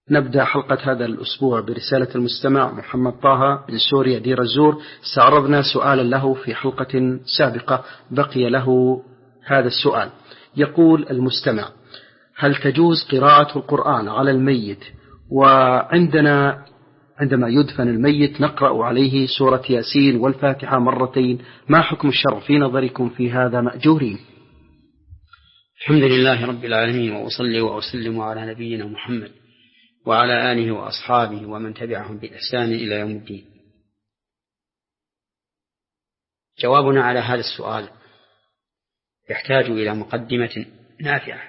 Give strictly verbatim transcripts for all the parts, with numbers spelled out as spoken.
نبدأ حلقة هذا الأسبوع برسالة المستمع محمد طه من سوريا دير الزور. استعرضنا سؤالا له في حلقة سابقة، بقي له هذا السؤال. يقول المستمع: هل تجوز قراءة القرآن على الميت؟ وعندنا عندما يدفن الميت نقرأ عليه سورة ياسين والفاتحة مرتين، ما حكم الشرع في نظركم في هذا مأجورين؟ الحمد لله رب العالمين، وأصلي وأسلم على نبينا محمد وعلى آله وأصحابه ومن تبعهم بإحسان إلى يوم الدين. جوابنا على هذا السؤال يحتاج إلى مقدمة نافعة،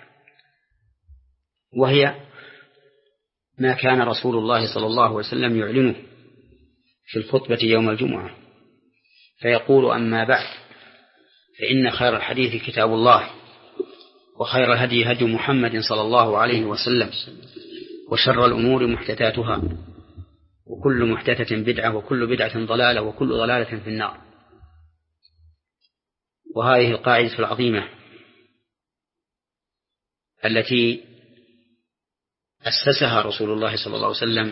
وهي ما كان رسول الله صلى الله عليه وسلم يعلنه في الخطبة يوم الجمعة، فيقول: أما بعد، فإن خير الحديث كتاب الله، وخير الهدي هدي محمد صلى الله عليه وسلم، وشر الأمور محدثاتها، وكل محدثة بدعة، وكل بدعة ضلالة، وكل ضلالة في النار. وهذه القاعدة العظيمة التي أسسها رسول الله صلى الله عليه وسلم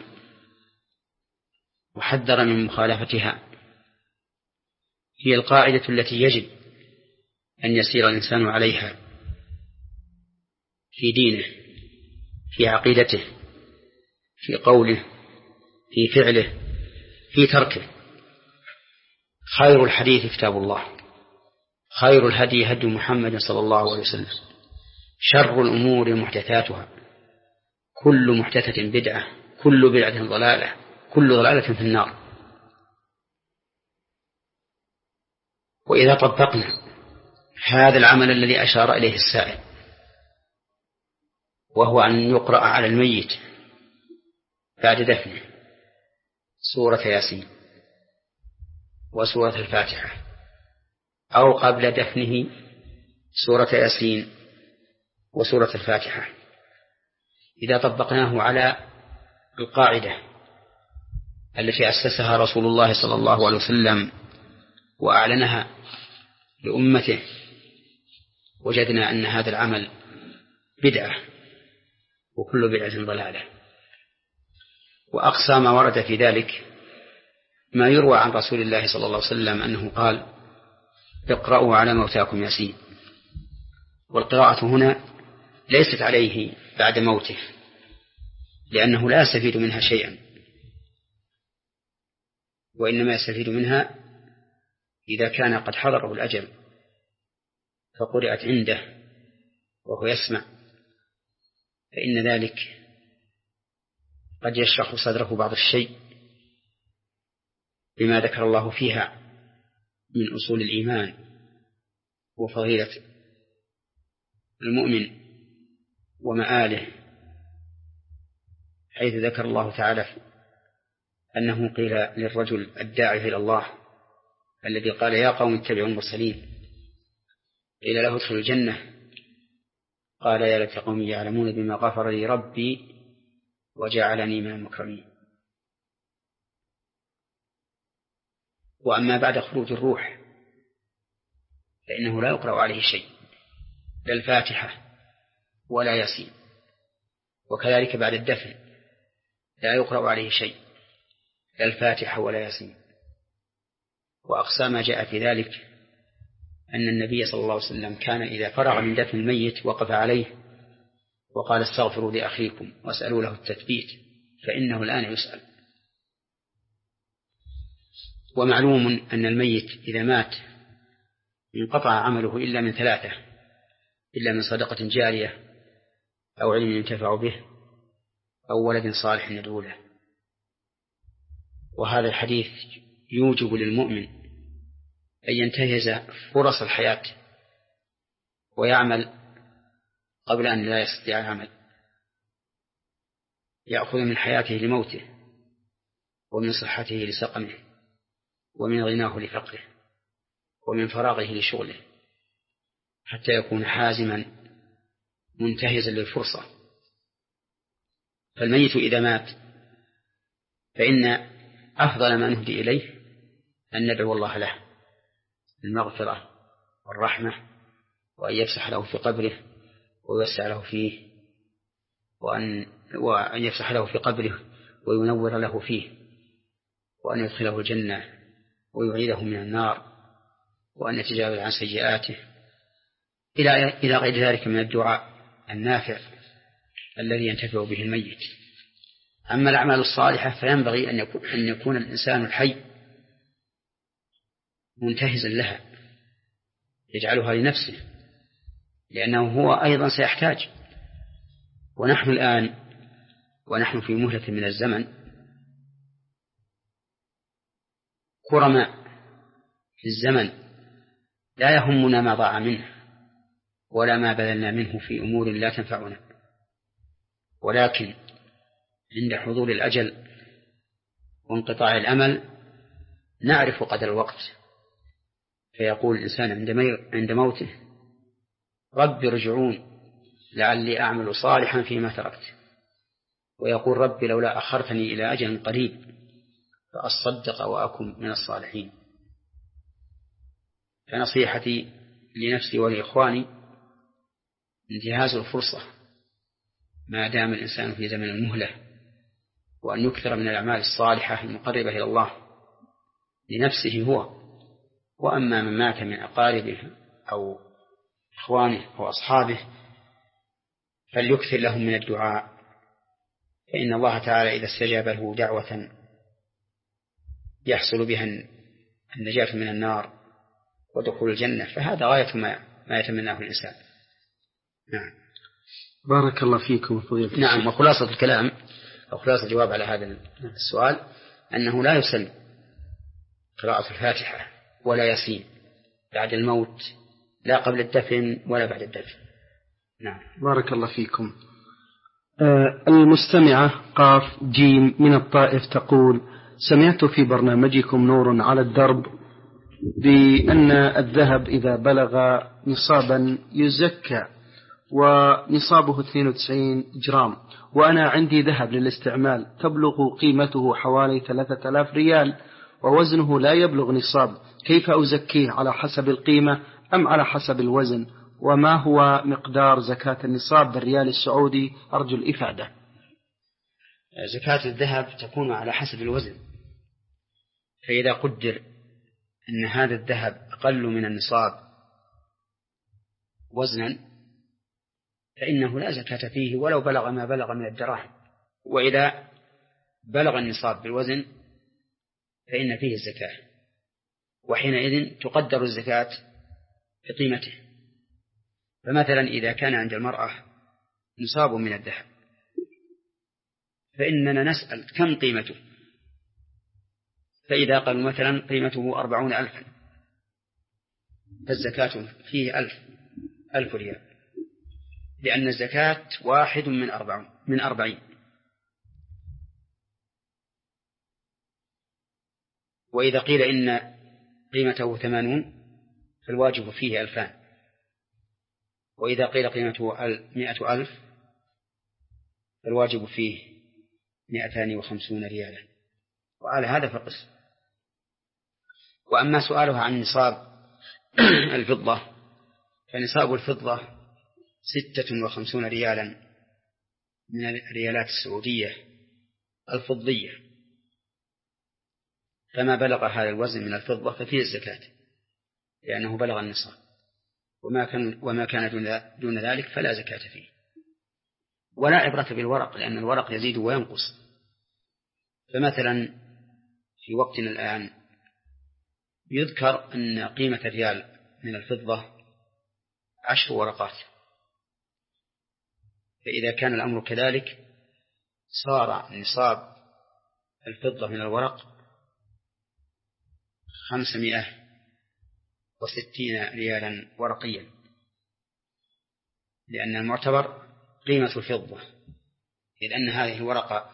وحذر من مخالفتها هي القاعدة التي يجب أن يسير الإنسان عليها في دينه، في عقيدته، في قوله، في فعله، في تركه. خير الحديث كتاب الله، خير الهدي هدي محمد صلى الله عليه وسلم، شر الأمور محدثاتها، كل محدثة بدعة، كل بدعة ضلالة، كل ضلالة في النار. وإذا طبقنا هذا العمل الذي أشار إليه السائل، وهو أن يقرأ على الميت بعد دفنه سورة ياسين وسورة الفاتحة، أو قبل دفنه سورة ياسين وسورة الفاتحة، إذا طبقناه على القاعدة التي أسسها رسول الله صلى الله عليه وسلم وأعلنها لأمته، وجدنا أن هذا العمل بدعة، وكل بدعة ضلالة. وأقصى ما ورد في ذلك ما يروى عن رسول الله صلى الله عليه وسلم أنه قال: اقرأوا على موتاكم ياسين. والقراءة هنا ليست عليه بعد موته، لأنه لا يستفيد منها شيئا، وإنما يستفيد منها إذا كان قد حضره الأجل فقرأت عنده وهو يسمع، فإن ذلك قد يشرح صدره بعض الشيء بما ذكر الله فيها من أصول الإيمان وفضيلة المؤمن ومآله، حيث ذكر الله تعالى أنه قيل للرجل الداعي إلى الله الذي قال: يا قوم اتبعوا المرسلين، قيل له: ادخل الجنة، قال: يا ليت قومي يعلمون بما غفر لي ربي وجعلني من المكرمين. وأما بعد خروج الروح فإنه لا يقرأ عليه شيء، لا الفاتحة ولا ياسين، وكذلك بعد الدفن لا يقرأ عليه شيء، لا الفاتحة ولا ياسين. وأقصى ما جاء في ذلك أن النبي صلى الله عليه وسلم كان إذا فرغ من دفن الميت وقف عليه وقال: استغفروا لأخيكم واسألوا له التثبيت فإنه الآن يسأل. ومعلوم أن الميت إذا مات انقطع عمله إلا من ثلاثة: إلا من صدقة جارية، أو علم ينتفع به، أو ولد صالح يدعو له. وهذا الحديث يوجب للمؤمن أن ينتهز فرص الحياة ويعمل قبل أن لا يستطيع العمل، يأخذ من حياته لموته، ومن صحته لسقمه، ومن غناه لفقره، ومن فراغه لشغله، حتى يكون حازما منتهزا للفرصة. فالميت إذا مات فإن أفضل ما نهدي إليه أن ندعو الله له بالمغفرة والرحمة، وأن يفسح له في قبره ويوسع له فيه، وأن وأن يفسح له في قبره وينور له فيه، وأن يدخله الجنة ويعيده من النار، وأن يتجاوز عن سيئاته إلى غير ذلك من الدعاء النافع الذي ينتفع به الميت. أما الأعمال الصالحة فينبغي أن يكون, أن يكون الإنسان الحي منتهزا لها يجعلها لنفسه، لأنه هو أيضا سيحتاج. ونحن الآن ونحن في مهلة من الزمن كرماء في الزمن، لا يهمنا ما ضاع منه ولا ما بذلنا منه في أمور لا تنفعنا، ولكن عند حضور الأجل وانقطاع الأمل نعرف قدر الوقت، فيقول الإنسان عند موته: رب ارجعون لعلي أعمل صالحا فيما تركت، ويقول: رب لولا أخرتني إلى أجل قريب فأصدق وأكن من الصالحين. فنصيحتي لنفسي ولإخواني انتهاز الفرصة ما دام الإنسان في زمن المهلة، وأن يكثر من الأعمال الصالحة المقربة إلى الله لنفسه هو، وأما من مات من أقاربه أو إخوانه أو أصحابه فليكثر لهم من الدعاء، فإن الله تعالى إذا استجاب له دعوة يحصل بها النجاة من النار ودخول الجنة، فهذا غاية ما, ما يتمناه الإنسان. نعم. بارك الله فيكم فضيلة. نعم. وخلاصة الكلام أو خلاصة الجواب على هذا السؤال أنه لا يسن قراءة الفاتحة ولا يسين بعد الموت، لا قبل الدفن ولا بعد الدفن. نعم. بارك الله فيكم. آه المستمعة قاف جيم من الطائف تقول: سمعت في برنامجكم نور على الدرب بأن الذهب إذا بلغ نصابا يزكى، ونصابه اثنين وتسعين جرام، وأنا عندي ذهب للاستعمال تبلغ قيمته حوالي ثلاثة آلاف ريال ووزنه لا يبلغ نصاب، كيف أزكيه؟ على حسب القيمة أم على حسب الوزن؟ وما هو مقدار زكاة النصاب بالريال السعودي؟ أرجو الإفادة. زكاة الذهب تكون على حسب الوزن، فإذا قدر أن هذا الذهب أقل من النصاب وزنا فإنه لا زكاة فيه ولو بلغ ما بلغ من الدراهم، وإذا بلغ النصاب بالوزن فإن فيه الزكاة، وحينئذ تقدر الزكاة بقيمته. فمثلا إذا كان عند المرأة نصاب من الذهب فإننا نسأل كم قيمته، فإذا قالوا مثلا قيمته أربعون ألفا فالزكاة فيه ألف ألف ريال، لأن الزكاة واحد من أربعين من أربعين. وإذا قيل إن قيمته ثمانون فالواجب فيه ألفان، وإذا قيل قيمته مئة ألف فالواجب فيه مئتان وخمسون ريالا، وعلى هذا فقس. وأما سؤالها عن نصاب الفضة فنصاب الفضة ستة وخمسون ريالا من الريالات السعودية الفضية، فما بلغ هذا الوزن من الفضة ففيه الزكاة لأنه بلغ النصاب، وما كان وما كان دون ذلك فلا زكاة فيه. ولا عبرة بالورق لأن الورق يزيد وينقص. فمثلا في وقتنا الآن يذكر أن قيمة الريال من الفضة عشر ورقات، فإذا كان الأمر كذلك صار نصاب الفضة من الورق خمسمائة وستين ريالا ورقيا، لأن المعتبر قيمة الفضة، إذ أن هذه الورقة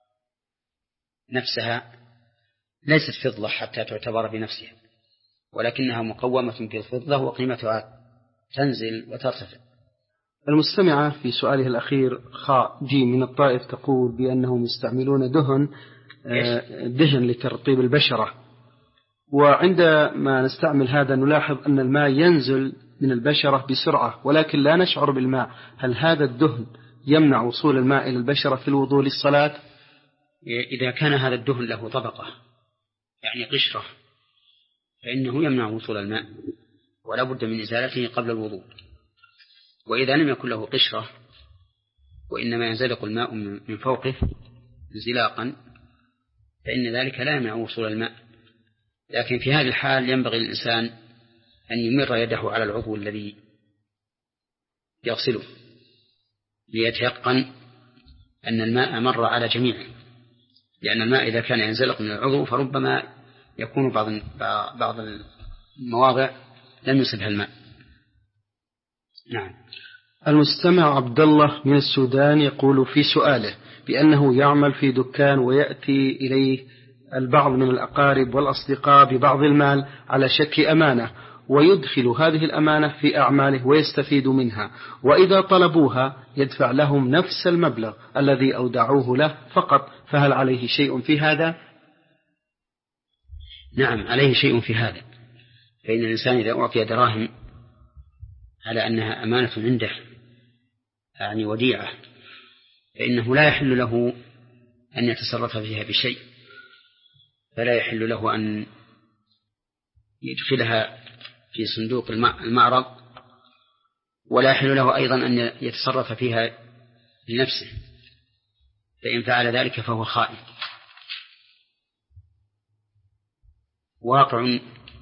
نفسها ليست فضة حتى تعتبر بنفسها، ولكنها مقومة بالفضة وقيمتها تنزل وترتفع. المستمعة في سؤاله الأخير خاء جي من الطائف تقول بأنهم يستعملون دهن دهن لترطيب البشرة، وعندما نستعمل هذا نلاحظ أن الماء ينزل من البشرة بسرعة ولكن لا نشعر بالماء، هل هذا الدهن يمنع وصول الماء إلى البشرة في الوضوء للصلاة؟ إذا كان هذا الدهن له طبقة يعني قشرة فإنه يمنع وصول الماء ولا بد من إزالته قبل الوضوء. وإذا لم يكن له قشرة وإنما ينزلق الماء من فوقه انزلاقا فإن ذلك لا يمنع وصول الماء. لكن في هذه الحال ينبغي للإنسان أن يمر يده على العضو الذي يغسله ليتيقن أن الماء مر على جميعه، لأن الماء إذا كان ينزلق من العضو فربما يكون بعض بعض المواضع لم يصبها الماء. نعم. المستمع عبد الله من السودان يقول في سؤاله بأنه يعمل في دكان ويأتي إليه البعض من الأقارب والأصدقاء ببعض المال على شك أمانة، ويدخل هذه الأمانة في أعماله ويستفيد منها، وإذا طلبوها يدفع لهم نفس المبلغ الذي أودعوه له فقط، فهل عليه شيء في هذا؟ نعم عليه شيء في هذا، فإن الإنسان إذا أعطي دراهم على أنها أمانة عنده يعني وديعة فإنه لا يحل له أن يتصرف فيها بشيء، فلا يحل له أن يدخلها في صندوق المعرض، ولا يحل له أيضا أن يتصرف فيها لنفسه، فإن فعل ذلك فهو خائن. واقع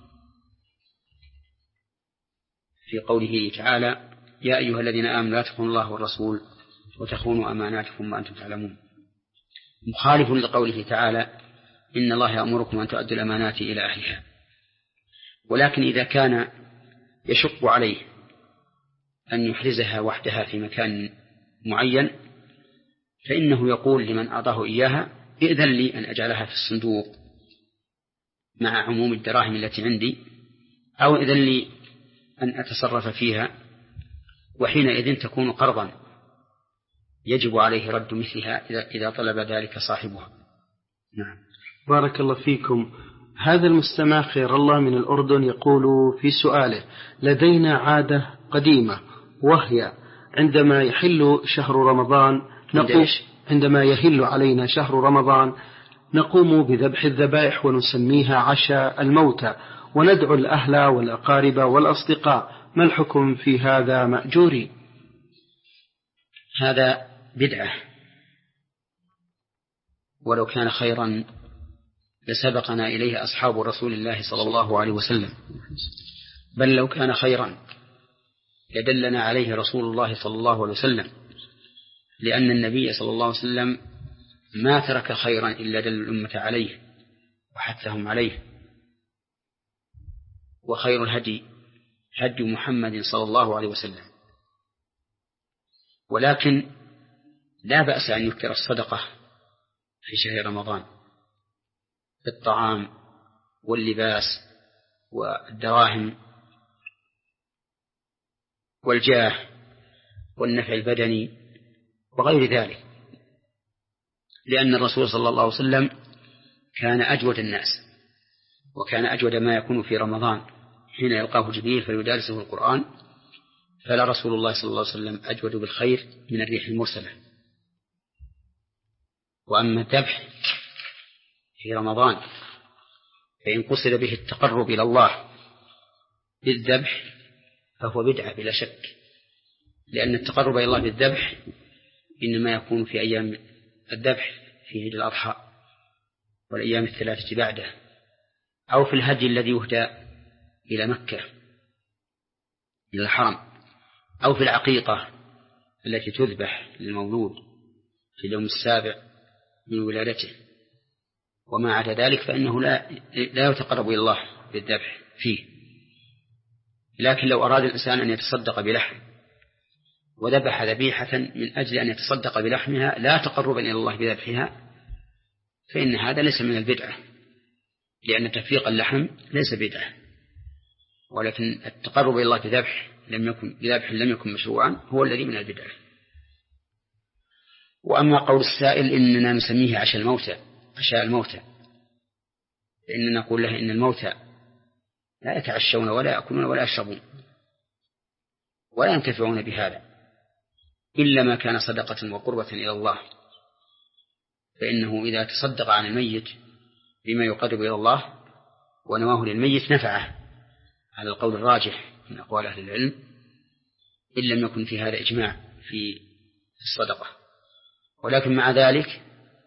في قوله تعالى يا أيها الذين آمنوا لا تخونوا الله والرسول وتخونوا أماناتكم وأنتم تعلمون، مخالف لقوله تعالى إن الله يأمركم أن تؤدوا الأمانات إلى أهلها. ولكن إذا كان يشق عليه أن يحرزها وحدها في مكان معين فإنه يقول لمن أعطاه إياها إذن لي أن أجعلها في الصندوق مع عموم الدراهم التي عندي، أو إذن لي أن أتصرف فيها، وحينئذ تكون قرضا يجب عليه رد مثلها إذا طلب ذلك صاحبها. نعم. بارك الله فيكم. هذا المستمع خير الله من الأردن يقول في سؤاله لدينا عادة قديمة، وهي عندما يحل شهر رمضان نقوم عندما يحل علينا شهر رمضان نقوم بذبح الذبائح ونسميها عشاء الموتى، وندعو الأهل والأقارب والأصدقاء، ما الحكم في هذا مأجوري؟ هذا بدعة، ولو كان خيرا لسبقنا إليه أصحاب رسول الله صلى الله عليه وسلم، بل لو كان خيرا لدلنا عليه رسول الله صلى الله عليه وسلم، لأن النبي صلى الله عليه وسلم ما ترك خيرا إلا دل الأمة عليه وحثهم عليه. وخير الهدي هدي محمد صلى الله عليه وسلم. ولكن لا بأس أن يذكر الصدقة في شهر رمضان بالطعام واللباس والدراهم والجاه والنفع البدني وغير ذلك، لأن الرسول صلى الله عليه وسلم كان أجود الناس، وكان أجود ما يكون في رمضان حين يلقاه جبريل فيدارسه القرآن، فلا رسول الله صلى الله عليه وسلم أجود بالخير من الريح المرسلة. وأما الذبح في رمضان فإن قصد به التقرب إلى الله بالذبح فهو بدعة بلا شك، لأن التقرب إلى الله بالذبح إنما يكون في أيام الذبح في عيد الأضحى والأيام الثلاثة بعده، أو في الهدي الذي يهدى إلى مكة إلى الحرم، أو في العقيقة التي تذبح للمولود في اليوم السابع من ولادته. وما عدا ذلك فإنه لا لا يتقرب إلى الله بالذبح فيه. لكن لو أراد الإنسان أن يتصدق بلحم وذبح ذبيحة من أجل أن يتصدق بلحمها لا تقربا إلى الله بذبحها فإن هذا ليس من البدعة، لأن تفريق اللحم ليس بدعة، ولكن التقرب إلى الله بذبح لم يكن بذبح لم يكن مشروعا هو الذي من البدعة. وأما قول السائل إننا نسميه عشاء الموتى عشاء الموتى فإننا نقول له إن الموتى لا يتعشون ولا يأكلون ولا يشربون ولا ينتفعون بهذا، إلا ما كان صدقة وقربة إلى الله، فإنه إذا تصدق عن الميت بما يقرب إلى الله ونواه للميت نفعه على القول الراجح من أقوال أهل العلم، إن لم يكن في هذا إجماع في الصدقة. ولكن مع ذلك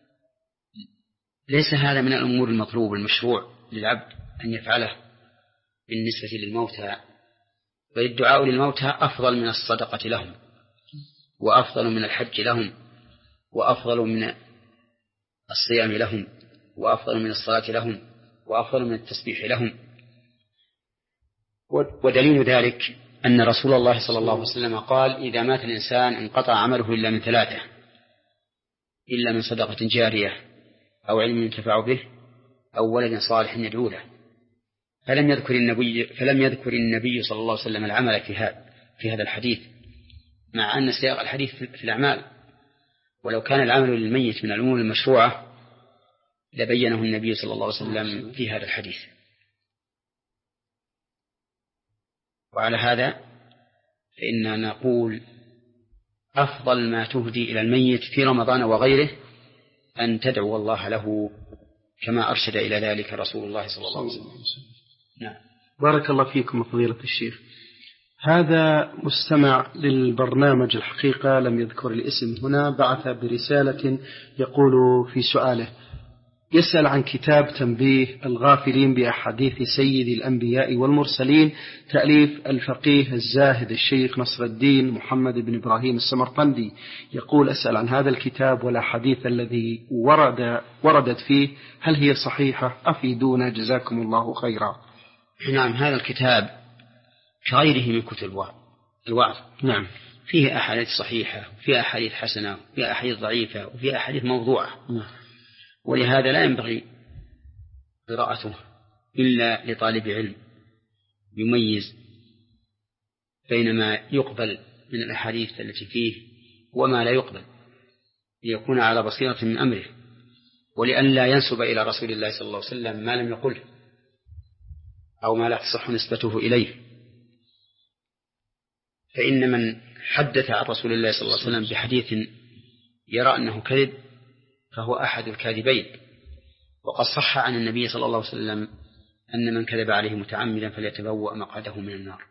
ليس هذا من الأمور المطلوب المشروع للعبد أن يفعله بالنسبة للموتى، بل الدعاء للموتى أفضل من الصدقة لهم، وأفضل من الحج لهم، وأفضل من الصيام لهم، وأفضل من الصلاة لهم، وأفضل من التسبيح لهم. ودليل ذلك أن رسول الله صلى الله عليه وسلم قال: إذا مات الإنسان انقطع عمله إلا من ثلاثة، إلا من صدقة جارية أو علم ينتفع به أو ولد صالح يدعو له. فلم يذكر النبي فلم يذكر النبي صلى الله عليه وسلم العمل في هذا في هذا الحديث، مع أن سياق الحديث في الأعمال، ولو كان العمل للميت من الأمور المشروعة لبينه النبي صلى الله عليه وسلم في هذا الحديث. وعلى هذا فإننا نقول أفضل ما تهدي إلى الميت في رمضان وغيره أن تدعو الله له كما أرشد إلى ذلك رسول الله صلى الله عليه وسلم. نعم. بارك الله فيكم فضيلة الشيخ. هذا مستمع للبرنامج الحقيقة لم يذكر الاسم هنا، بعث برسالة يقول في سؤاله: يسأل عن كتاب تنبيه الغافلين بأحاديث سيد الأنبياء والمرسلين، تأليف الفقيه الزاهد الشيخ نصر الدين محمد بن إبراهيم السمرقندي. يقول: أسأل عن هذا الكتاب والأحاديث الذي ورد وردت فيه، هل هي صحيحة؟ أفيدونا جزاكم الله خيرا. نعم، هذا الكتاب كغيره من كتب الوعظ، نعم، فيه أحاديث صحيحة، وفيه أحاديث حسنة، وفيه أحاديث ضعيفة، وفيه أحاديث موضوعة، نعم. ولهذا لا ينبغي قراءته إلا لطالب علم يميز بين ما يقبل من الأحاديث التي فيه وما لا يقبل، ليكون على بصيرة من أمره، ولأن لا ينسب إلى رسول الله صلى الله عليه وسلم ما لم يقله أو ما لا تصح نسبته إليه. فإن من حدث عن رسول الله صلى الله عليه وسلم بحديث يرى أنه كذب فهو أحد الكاذبين. وقد صح عن النبي صلى الله عليه وسلم أن من كذب عليه متعمدا فليتبوأ مقعده من النار.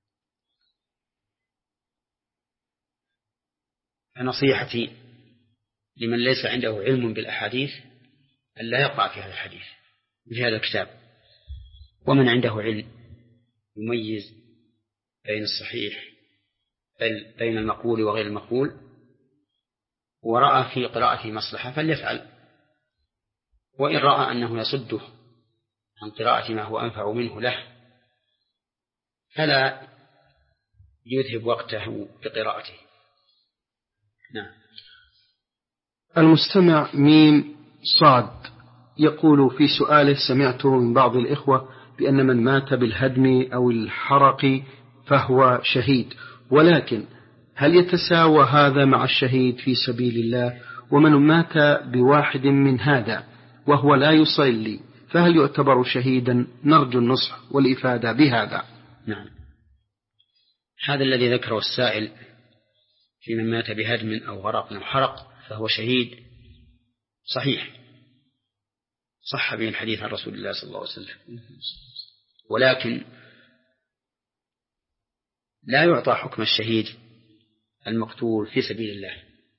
فنصيحتي لمن ليس عنده علم بالأحاديث أن لا يقع في هذا الحديث في هذا الكتاب، ومن عنده علم يميز بين الصحيح بين المقول وغير المقول ورأى في قراءته مصلحة فليفعل، وإن رأى أنه يصده عن قراءة ما هو أنفع منه له فلا يذهب وقته بقراءته. نعم. المستمع ميم صاد يقول في سؤاله: سمعته من بعض الإخوة بأن من مات بالهدم أو الحرق فهو شهيد، ولكن هل يتساوى هذا مع الشهيد في سبيل الله؟ ومن مات بواحد من هذا وهو لا يصلي فهل يعتبر شهيدا؟ نرجو النصح والإفادة بهذا. نعم، هذا الذي ذكره السائل في من مات بهدم أو غرق أو حرق فهو شهيد صحيح، صح به الحديث عن رسول الله صلى الله عليه وسلم، ولكن لا يعطى حكم الشهيد المقتول في سبيل الله،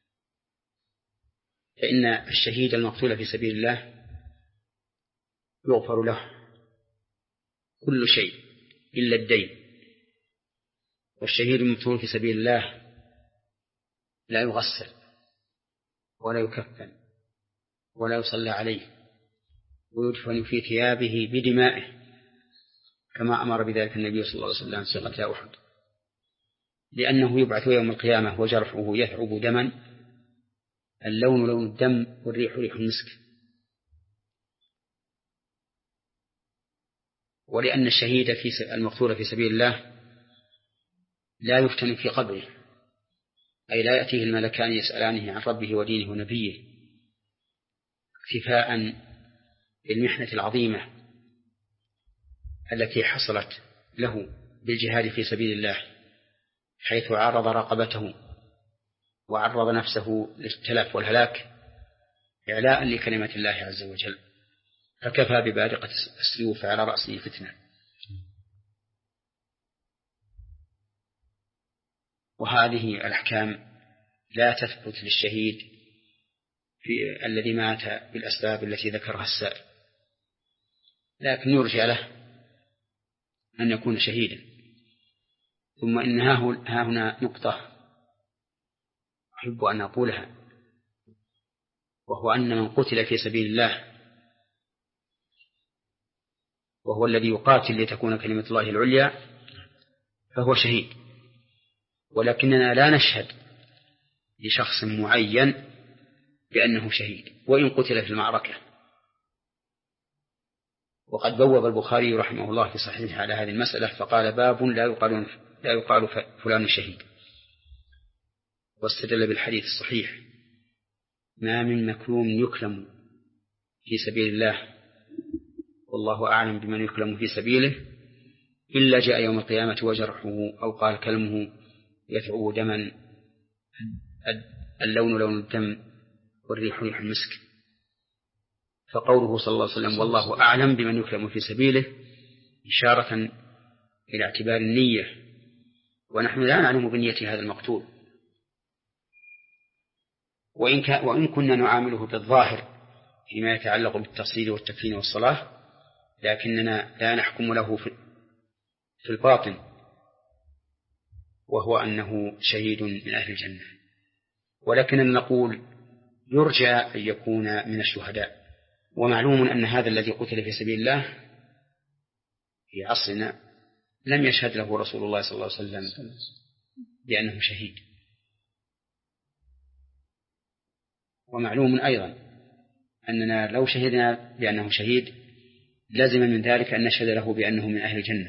فإن الشهيد المقتول في سبيل الله يغفر له كل شيء إلا الدين، والشهيد المقتول في سبيل الله لا يغسل ولا يكفن ولا يصلى عليه ويدفن في ثيابه بدمائه كما أمر بذلك النبي صلى الله عليه وسلم في قتل أحد، لأنه يبعث يوم القيامة وجرحه يثعب دما، اللون لون الدم والريح ريح المسك. ولأن الشهيد في المقتول في سبيل الله لا يفتن في قبره، أي لا يأتيه الملكان يسألانه عن ربه ودينه ونبيه، اكتفاء بالمحنة العظيمة التي حصلت له بالجهاد في سبيل الله، حيث عارض رقبته وعرض نفسه للتلف والهلاك إعلاء لكلمة الله عز وجل، فكفى ببارقة السيوف على رأسه فتنة. وهذه الأحكام لا تثبت للشهيد في الذي مات بالأسباب التي ذكرها السائل، لكن يرجى له أن يكون شهيدا. ثم إن ها هنا نقطة أحب أن أقولها، وهو أن من قتل في سبيل الله وهو الذي يقاتل لتكون كلمة الله العليا فهو شهيد، ولكننا لا نشهد لشخص معين بأنه شهيد وإن قتل في المعركة. وقد بوب البخاري رحمه الله في صحيحه على هذه المسألة فقال: باب لا يقال, لا يقال فلان شهيد، واستدل بالحديث الصحيح: ما من مكلوم يكلم في سبيل الله والله أعلم بمن يكلم في سبيله إلا جاء يوم القيامة وجرحه أو قال كلمه يدعو دما اللون لون الدم والريح ريح المسك. فقوله صلى الله عليه وسلم والله أعلم بمن يكلم في سبيله إشارة إلى اعتبار النية، ونحن لا نعلم بنية هذا المقتول، وإن, وإن كنا نعامله بالظاهر فيما يتعلق بالتصوير والتكفين والصلاة، لكننا لا نحكم له في الباطن، وهو أنه شهيد من أهل الجنة. ولكننا نقول يرجى أن يكون من الشهداء. ومعلوم أن هذا الذي قتل في سبيل الله في عصرنا لم يشهد له رسول الله صلى الله عليه وسلم بأنه شهيد. ومعلوم أيضا أننا لو شهدنا بأنه شهيد لازم من ذلك أن نشهد له بأنه من أهل الجنة،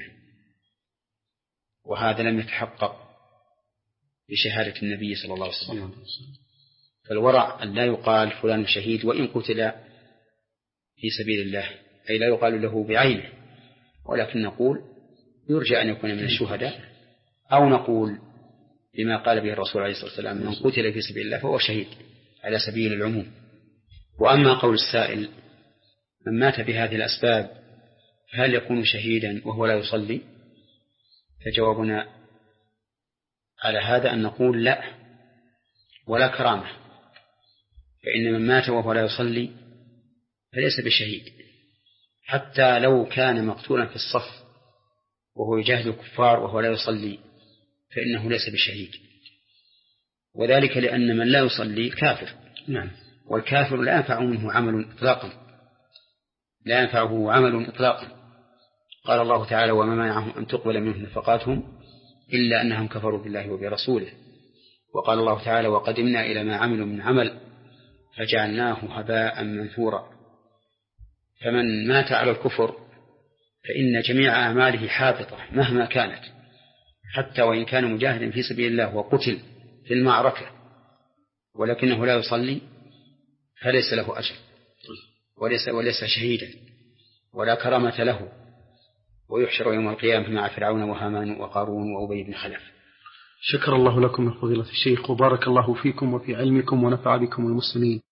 وهذا لم يتحقق بشهادة النبي صلى الله عليه وسلم. فالورع أن لا يقال فلان شهيد وإن قتل في سبيل الله، أي لا يقال له بعينه، ولكن نقول يرجى أن يكون من الشهداء، أو نقول بما قال به الرسول عليه الصلاة والسلام: من قتل في سبيل الله فهو شهيد، على سبيل العموم. وأما قول السائل: من مات بهذه الأسباب هل يكون شهيدا وهو لا يصلي؟ فجوابنا على هذا أن نقول لا، ولا كرامة، فإن من مات وهو لا يصلي فليس بشهيد، حتى لو كان مقتولا في الصف وهو يجاهد الكفار وهو لا يصلي فإنه ليس بشهيد، وذلك لأن من لا يصلي كافر. نعم. والكافر لا ينفع منه عمل إطلاقا، لا ينفعه عمل إطلاقا. قال الله تعالى: وما منعهم أن تقبل منهم نفقاتهم إلا أنهم كفروا بالله وبرسوله. وقال الله تعالى: وقدمنا إلى ما عملوا من عمل فجعلناه هباء منثورا. فمن مات على الكفر فإن جميع أعماله حابطة مهما كانت، حتى وإن كان مجاهدا في سبيل الله وقتل في المعركة ولكنه لا يصلي فليس له أجر، وليس, وليس شهيدا، ولا كرامة له، ويحشر يوم القيامة مع فرعون وهامان وقارون وأبي بن خلف. شكر الله لكم يا فضيلة الشيخ، وبارك الله فيكم وفي علمكم ونفع بكم المسلمين.